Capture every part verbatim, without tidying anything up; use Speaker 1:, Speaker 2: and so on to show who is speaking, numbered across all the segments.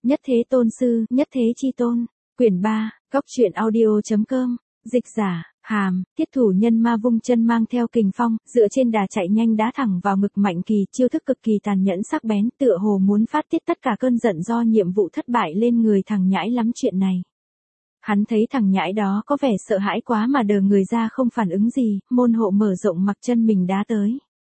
Speaker 1: Nhất Thế Tôn Sư, Nhất Thế Chi Tôn, quyển ba, góc truyện audio.com, dịch giả, Hàm, Thiết Thủ Nhân Ma vung chân mang theo kình phong, dựa trên đà chạy nhanh đá thẳng vào ngực Mạnh Kỳ, chiêu thức cực kỳ tàn nhẫn sắc bén, tựa hồ muốn phát tiết tất cả cơn giận do nhiệm vụ thất bại lên người thằng nhãi lắm chuyện này. Hắn thấy thằng nhãi đó có vẻ sợ hãi quá mà đờ người ra không phản ứng gì, môn hộ mở rộng mặc chân mình đá tới.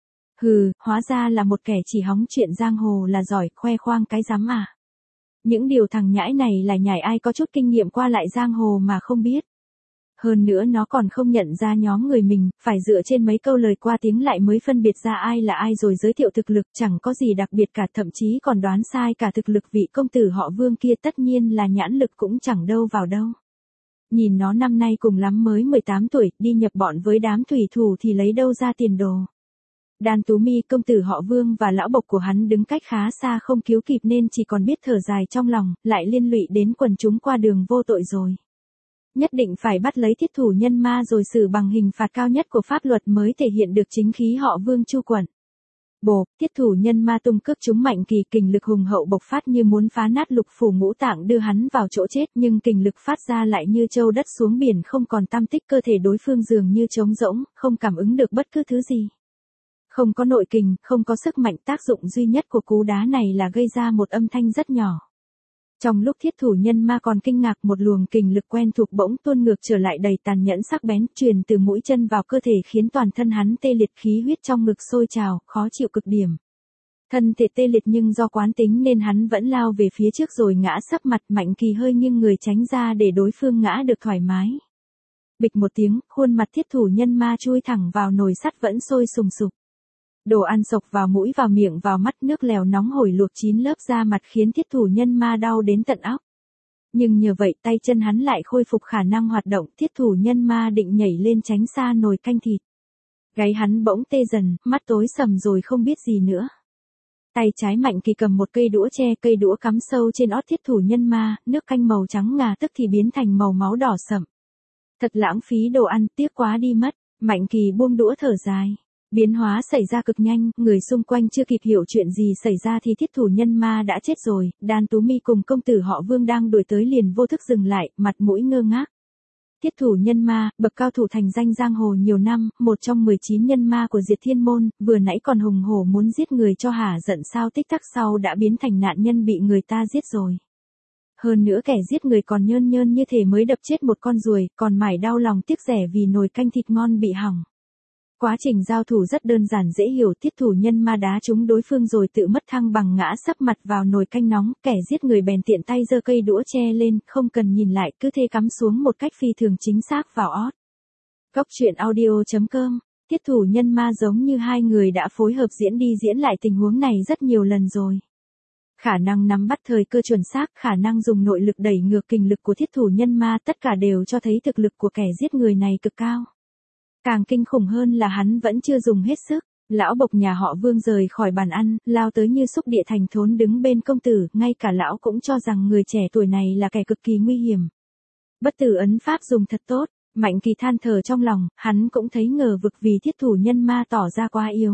Speaker 1: Hừ, hóa ra là một kẻ chỉ hóng chuyện giang hồ là giỏi, khoe khoang cái rắm à. Những điều thằng nhãi này là nhảy ai có chút kinh nghiệm qua lại giang hồ mà không biết. Hơn nữa nó còn không nhận ra nhóm người mình, phải dựa trên mấy câu lời qua tiếng lại mới phân biệt ra ai là ai rồi giới thiệu thực lực, chẳng có gì đặc biệt cả, thậm chí còn đoán sai cả thực lực vị công tử họ Vương kia, tất nhiên là nhãn lực cũng chẳng đâu vào đâu. Nhìn nó năm nay cùng lắm mới mười tám tuổi, đi nhập bọn với đám thủy thủ thì lấy đâu ra tiền đồ. Đan Tú Mi, công tử họ Vương và lão bộc của hắn đứng cách khá xa không cứu kịp nên chỉ còn biết thở dài trong lòng, lại liên lụy đến quần chúng qua đường vô tội rồi. Nhất định phải bắt lấy Thiết Thủ Nhân Ma rồi xử bằng hình phạt cao nhất của pháp luật mới thể hiện được chính khí họ Vương chu quận. Bồ, Thiết Thủ Nhân Ma tung cước chúng Mạnh Kỳ, kình lực hùng hậu bộc phát như muốn phá nát lục phủ ngũ tạng đưa hắn vào chỗ chết, nhưng kình lực phát ra lại như châu đất xuống biển không còn tăm tích, cơ thể đối phương dường như trống rỗng, không cảm ứng được bất cứ thứ gì. Không có nội kình, không có sức mạnh, tác dụng duy nhất của cú đá này là gây ra một âm thanh rất nhỏ. Trong lúc Thiết Thủ Nhân Ma còn kinh ngạc, một luồng kình lực quen thuộc bỗng tuôn ngược trở lại đầy tàn nhẫn sắc bén, truyền từ mũi chân vào cơ thể khiến toàn thân hắn tê liệt, khí huyết trong ngực sôi trào, khó chịu cực điểm. Thân thể tê liệt nhưng do quán tính nên hắn vẫn lao về phía trước rồi ngã sấp mặt. Mạnh Kỳ hơi nghiêng người tránh ra để đối phương ngã được thoải mái. Bịch một tiếng, khuôn mặt Thiết Thủ Nhân Ma chui thẳng vào nồi sắt vẫn sôi sùng sục. Đồ ăn xộc vào mũi vào miệng vào mắt, nước lèo nóng hổi luộc chín lớp da mặt khiến Thiết Thủ Nhân Ma đau đến tận óc. Nhưng nhờ vậy tay chân hắn lại khôi phục khả năng hoạt động, Thiết Thủ Nhân Ma định nhảy lên tránh xa nồi canh thịt. Gáy hắn bỗng tê dần, mắt tối sầm rồi không biết gì nữa. Tay trái Mạnh Kỳ cầm một cây đũa tre, cây đũa cắm sâu trên ót Thiết Thủ Nhân Ma, nước canh màu trắng ngà tức thì biến thành màu máu đỏ sậm. Thật lãng phí đồ ăn, tiếc quá đi mất. Mạnh Kỳ buông đũa thở dài. Biến hóa xảy ra cực nhanh, người xung quanh chưa kịp hiểu chuyện gì xảy ra thì Thiết Thủ Nhân Ma đã chết rồi. Đan Tú Mi cùng công tử họ Vương đang đuổi tới liền vô thức dừng lại, mặt mũi ngơ ngác. Thiết Thủ Nhân Ma, bậc cao thủ thành danh giang hồ nhiều năm, một trong mười chín nhân ma của Diệt Thiên Môn, vừa nãy còn hùng hổ muốn giết người cho hả giận, sao tích tắc sau đã biến thành nạn nhân bị người ta giết rồi. Hơn nữa kẻ giết người còn nhơn nhơn như thể mới đập chết một con ruồi, còn mải đau lòng tiếc rẻ vì nồi canh thịt ngon bị hỏng. Quá trình giao thủ rất đơn giản dễ hiểu, Thiết Thủ Nhân Ma đá trúng đối phương rồi tự mất thăng bằng ngã sấp mặt vào nồi canh nóng, kẻ giết người bèn tiện tay giơ cây đũa tre lên, không cần nhìn lại, cứ thế cắm xuống một cách phi thường chính xác vào ót. Góc truyện audio.com, Thiết Thủ Nhân Ma giống như hai người đã phối hợp diễn đi diễn lại tình huống này rất nhiều lần rồi. Khả năng nắm bắt thời cơ chuẩn xác, khả năng dùng nội lực đẩy ngược kình lực của Thiết Thủ Nhân Ma, tất cả đều cho thấy thực lực của kẻ giết người này cực cao. Càng kinh khủng hơn là hắn vẫn chưa dùng hết sức. Lão bộc nhà họ Vương rời khỏi bàn ăn, lao tới như xúc địa thành thốn đứng bên công tử, ngay cả lão cũng cho rằng người trẻ tuổi này là kẻ cực kỳ nguy hiểm. Bất tử ấn pháp dùng thật tốt, Mạnh Kỳ than thở trong lòng, hắn cũng thấy ngờ vực vì Thiết Thủ Nhân Ma tỏ ra quá yếu.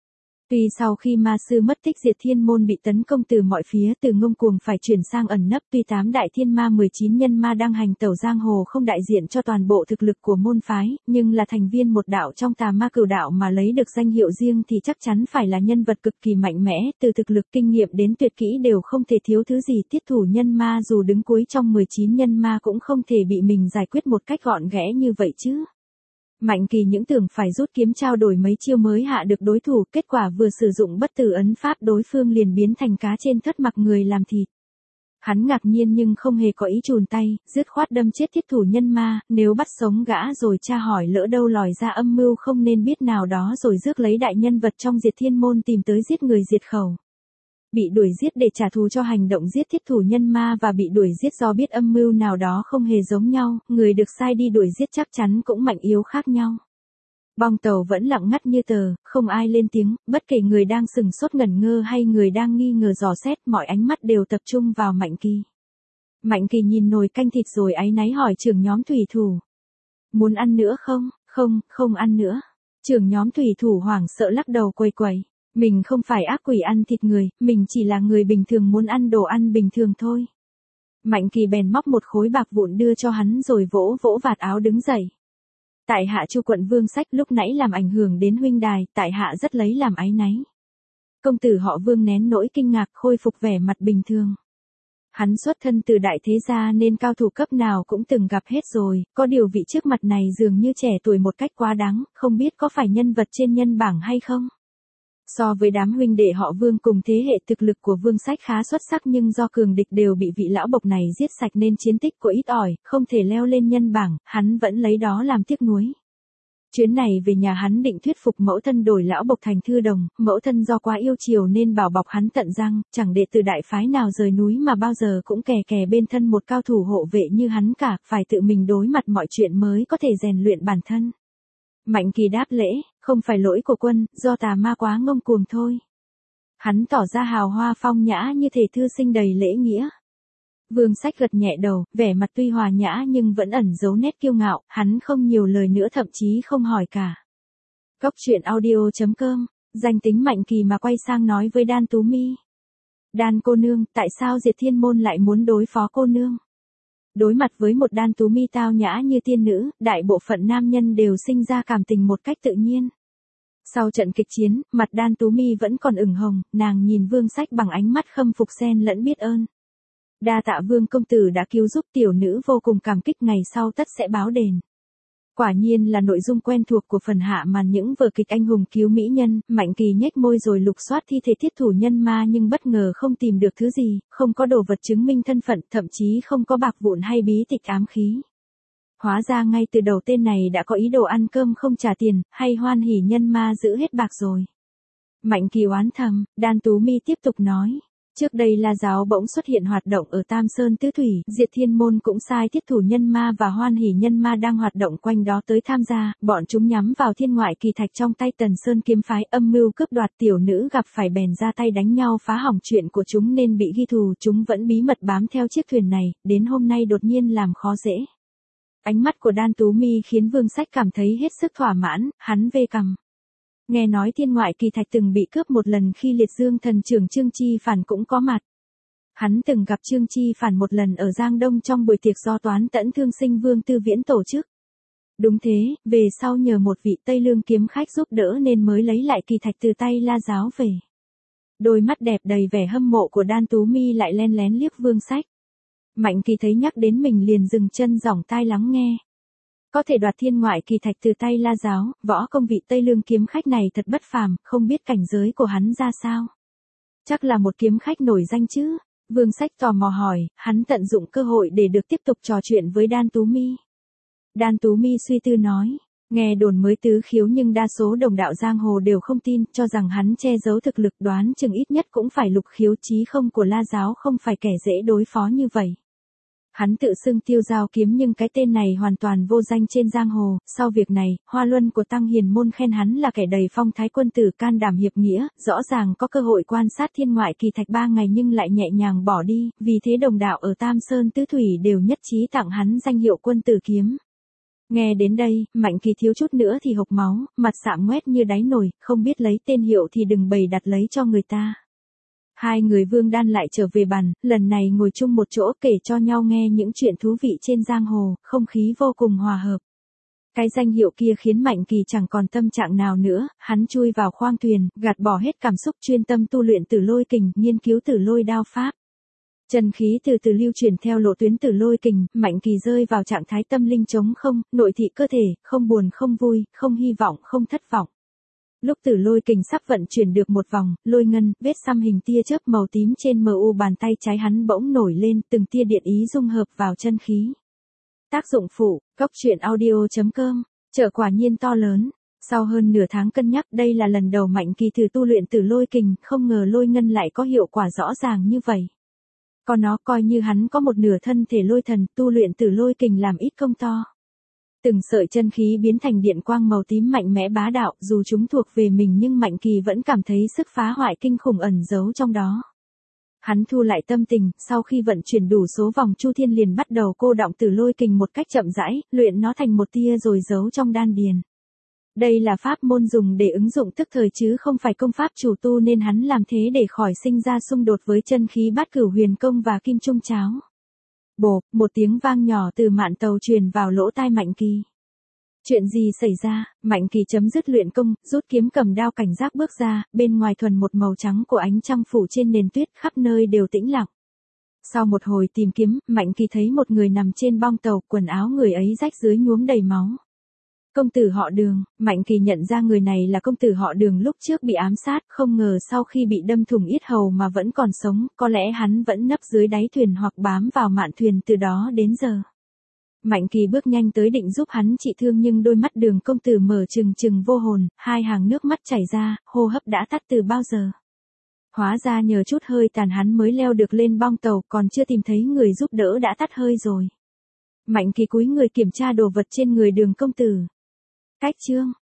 Speaker 1: Tuy sau khi ma sư mất tích Diệt Thiên Môn bị tấn công từ mọi phía, từ ngông cuồng phải chuyển sang ẩn nấp, tuy tám đại thiên ma mười chín nhân ma đang hành tẩu giang hồ không đại diện cho toàn bộ thực lực của môn phái, nhưng là thành viên một đạo trong tà ma cửu đạo mà lấy được danh hiệu riêng thì chắc chắn phải là nhân vật cực kỳ mạnh mẽ, từ thực lực kinh nghiệm đến tuyệt kỹ đều không thể thiếu thứ gì. Thiết Thủ Nhân Ma dù đứng cuối trong mười chín nhân ma cũng không thể bị mình giải quyết một cách gọn ghẽ như vậy chứ. Mạnh Kỳ những tưởng phải rút kiếm trao đổi mấy chiêu mới hạ được đối thủ, kết quả vừa sử dụng bất tử ấn pháp đối phương liền biến thành cá trên thất mặc người làm thịt. Hắn ngạc nhiên nhưng không hề có ý chùn tay, dứt khoát đâm chết Thiết Thủ Nhân Ma, nếu bắt sống gã rồi tra hỏi lỡ đâu lòi ra âm mưu không nên biết nào đó rồi rước lấy đại nhân vật trong Diệt Thiên Môn tìm tới giết người diệt khẩu. Bị đuổi giết để trả thù cho hành động giết Thiết Thủ Nhân Ma và bị đuổi giết do biết âm mưu nào đó không hề giống nhau, người được sai đi đuổi giết chắc chắn cũng mạnh yếu khác nhau. Bong tàu vẫn lặng ngắt như tờ, không ai lên tiếng, bất kể người đang sừng sốt ngẩn ngơ hay người đang nghi ngờ dò xét, mọi ánh mắt đều tập trung vào Mạnh Kỳ. Mạnh Kỳ nhìn nồi canh thịt rồi áy náy hỏi trưởng nhóm thủy thủ. Muốn ăn nữa không? Không, không ăn nữa. Trưởng nhóm thủy thủ hoảng sợ lắc đầu quầy quầy. Mình không phải ác quỷ ăn thịt người, mình chỉ là người bình thường muốn ăn đồ ăn bình thường thôi. Mạnh Kỳ bèn móc một khối bạc vụn đưa cho hắn rồi vỗ vỗ vạt áo đứng dậy. Tại hạ Chu quận Vương Sách lúc nãy làm ảnh hưởng đến huynh đài, tại hạ rất lấy làm áy náy. Công tử họ Vương nén nỗi kinh ngạc khôi phục vẻ mặt bình thường. Hắn xuất thân từ đại thế gia nên cao thủ cấp nào cũng từng gặp hết rồi, có điều vị trước mặt này dường như trẻ tuổi một cách quá đáng, không biết có phải nhân vật trên nhân bảng hay không. So với đám huynh đệ họ Vương cùng thế hệ thực lực của Vương Sách khá xuất sắc nhưng do cường địch đều bị vị lão bộc này giết sạch nên chiến tích của ít ỏi, không thể leo lên nhân bảng, hắn vẫn lấy đó làm tiếc nuối. Chuyến này về nhà hắn định thuyết phục mẫu thân đổi lão bộc thành thư đồng, mẫu thân do quá yêu chiều nên bảo bọc hắn tận răng, chẳng đệ tử đại phái nào rời núi mà bao giờ cũng kè kè bên thân một cao thủ hộ vệ như hắn cả, phải tự mình đối mặt mọi chuyện mới có thể rèn luyện bản thân. Mạnh Kỳ đáp lễ, không phải lỗi của quân, do tà ma quá ngông cuồng thôi. Hắn tỏ ra hào hoa phong nhã như thể thư sinh đầy lễ nghĩa. Vương Sách gật nhẹ đầu, vẻ mặt tuy hòa nhã nhưng vẫn ẩn giấu nét kiêu ngạo, hắn không nhiều lời nữa thậm chí không hỏi cả. Cốc truyện audio chấm com, danh tính Mạnh Kỳ mà quay sang nói với Đan Tú Mi. Đan cô nương, tại sao Diệt Thiên Môn lại muốn đối phó cô nương? Đối mặt với một Đan Tú Mi tao nhã như tiên nữ, đại bộ phận nam nhân đều sinh ra cảm tình một cách tự nhiên. Sau trận kịch chiến, mặt Đan Tú Mi vẫn còn ửng hồng, nàng nhìn Vương Sách bằng ánh mắt khâm phục xen lẫn biết ơn. Đa tạ Vương công tử đã cứu giúp tiểu nữ vô cùng cảm kích, ngày sau tất sẽ báo đền. Quả nhiên là nội dung quen thuộc của phần hạ màn những vở kịch anh hùng cứu mỹ nhân. Mạnh Kỳ nhếch môi rồi lục soát thi thể thiết thủ nhân ma nhưng bất ngờ không tìm được thứ gì, không có đồ vật chứng minh thân phận, thậm chí không có bạc vụn hay bí tịch ám khí. Hóa ra ngay từ đầu tên này đã có ý đồ ăn cơm không trả tiền, hay hoan hỉ nhân ma giữ hết bạc rồi. Mạnh Kỳ oán thầm, Đan Tú Mi tiếp tục nói. Trước đây La Giáo bỗng xuất hiện hoạt động ở Tam Sơn Tứ Thủy, Diệt Thiên Môn cũng sai thiết thủ nhân ma và hoan hỉ nhân ma đang hoạt động quanh đó tới tham gia, bọn chúng nhắm vào thiên ngoại kỳ thạch trong tay Tần Sơn kiếm phái, âm mưu cướp đoạt, tiểu nữ gặp phải bèn ra tay đánh nhau phá hỏng chuyện của chúng nên bị ghi thù, chúng vẫn bí mật bám theo chiếc thuyền này, đến hôm nay đột nhiên làm khó dễ. Ánh mắt của Đan Tú Mi khiến Vương Sách cảm thấy hết sức thỏa mãn, hắn vê cằm. Nghe nói thiên ngoại kỳ thạch từng bị cướp một lần khi liệt dương thần trưởng Trương Chi Phản cũng có mặt. Hắn từng gặp Trương Chi Phản một lần ở Giang Đông trong buổi tiệc do Toán Tẫn Thương Sinh Vương Tư Viễn tổ chức. Đúng thế, về sau nhờ một vị Tây Lương kiếm khách giúp đỡ nên mới lấy lại kỳ thạch từ tay La Giáo về. Đôi mắt đẹp đầy vẻ hâm mộ của Đan Tú Mi lại len lén liếc Vương Sách. Mạnh Kỳ thấy nhắc đến mình liền dừng chân dỏng tai lắng nghe. Có thể đoạt thiên ngoại kỳ thạch từ tay La Giáo, võ công vị Tây Lương kiếm khách này thật bất phàm, không biết cảnh giới của hắn ra sao. Chắc là một kiếm khách nổi danh chứ? Vương Sách tò mò hỏi, hắn tận dụng cơ hội để được tiếp tục trò chuyện với Đan Tú Mi. Đan Tú Mi suy tư nói, nghe đồn mới tứ khiếu nhưng đa số đồng đạo giang hồ đều không tin, cho rằng hắn che giấu thực lực, đoán chừng ít nhất cũng phải lục khiếu, chí không của La Giáo không phải kẻ dễ đối phó như vậy. Hắn tự xưng Tiêu Giao Kiếm nhưng cái tên này hoàn toàn vô danh trên giang hồ, sau việc này, Hoa Luân của Tăng Hiền Môn khen hắn là kẻ đầy phong thái quân tử, can đảm hiệp nghĩa, rõ ràng có cơ hội quan sát thiên ngoại kỳ thạch ba ngày nhưng lại nhẹ nhàng bỏ đi, vì thế đồng đạo ở Tam Sơn Tứ Thủy đều nhất trí tặng hắn danh hiệu quân tử kiếm. Nghe đến đây, Mạnh Kỳ thiếu chút nữa thì hộc máu, mặt sạm ngoét như đáy nồi, không biết lấy tên hiệu thì đừng bày đặt lấy cho người ta. Hai người Vương Đan lại trở về bàn, lần này ngồi chung một chỗ kể cho nhau nghe những chuyện thú vị trên giang hồ, không khí vô cùng hòa hợp. Cái danh hiệu kia khiến Mạnh Kỳ chẳng còn tâm trạng nào nữa, hắn chui vào khoang thuyền, gạt bỏ hết cảm xúc, chuyên tâm tu luyện Tử Lôi Kình, nghiên cứu Tử Lôi đao pháp. Chân khí từ từ lưu chuyển theo lộ tuyến Tử Lôi Kình, Mạnh Kỳ rơi vào trạng thái tâm linh trống không, nội thị cơ thể, không buồn không vui, không hy vọng không thất vọng. Lúc Tử Lôi Kình sắp vận chuyển được một vòng, lôi ngân, vết xăm hình tia chớp màu tím trên mờ u bàn tay trái hắn bỗng nổi lên, từng tia điện ý dung hợp vào chân khí. Tác dụng phụ, cốc truyện audio chấm com, trợ quả nhiên to lớn. Sau hơn nửa tháng cân nhắc, đây là lần đầu Mạnh Kỳ thử tu luyện Tử Lôi Kình, không ngờ lôi ngân lại có hiệu quả rõ ràng như vậy. Còn nó coi như hắn có một nửa thân thể lôi thần, tu luyện Tử Lôi Kình làm ít công to. Từng sợi chân khí biến thành điện quang màu tím mạnh mẽ bá đạo, dù chúng thuộc về mình nhưng Mạnh Kỳ vẫn cảm thấy sức phá hoại kinh khủng ẩn giấu trong đó. Hắn thu lại tâm tình, sau khi vận chuyển đủ số vòng Chu Thiên liền bắt đầu cô đọng Tử Lôi Kình một cách chậm rãi, luyện nó thành một tia rồi giấu trong đan điền. Đây là pháp môn dùng để ứng dụng tức thời chứ không phải công pháp chủ tu nên hắn làm thế để khỏi sinh ra xung đột với chân khí bát cửu huyền công và kim trung cháo. Bộp, một tiếng vang nhỏ từ mạn tàu truyền vào lỗ tai Mạnh Kỳ. Chuyện gì xảy ra? Mạnh Kỳ chấm dứt luyện công, rút kiếm cầm đao cảnh giác bước ra, bên ngoài thuần một màu trắng của ánh trăng phủ trên nền tuyết khắp nơi đều tĩnh lặng. Sau một hồi tìm kiếm, Mạnh Kỳ thấy một người nằm trên bong tàu, quần áo người ấy rách dưới nhuốm đầy máu. Công tử họ Đường. Mạnh Kỳ nhận ra người này là công tử họ Đường lúc trước bị ám sát, không ngờ sau khi bị đâm thủng yết hầu mà vẫn còn sống, có lẽ hắn vẫn nấp dưới đáy thuyền hoặc bám vào mạn thuyền từ đó đến giờ. Mạnh Kỳ bước nhanh tới định giúp hắn trị thương nhưng đôi mắt Đường công tử mở trừng trừng vô hồn, hai hàng nước mắt chảy ra, hô hấp đã tắt từ bao giờ. Hóa ra nhờ chút hơi tàn hắn mới leo được lên bong tàu, còn chưa tìm thấy người giúp đỡ đã tắt hơi rồi. Mạnh Kỳ cúi người kiểm tra đồ vật trên người Đường công tử. Cách chương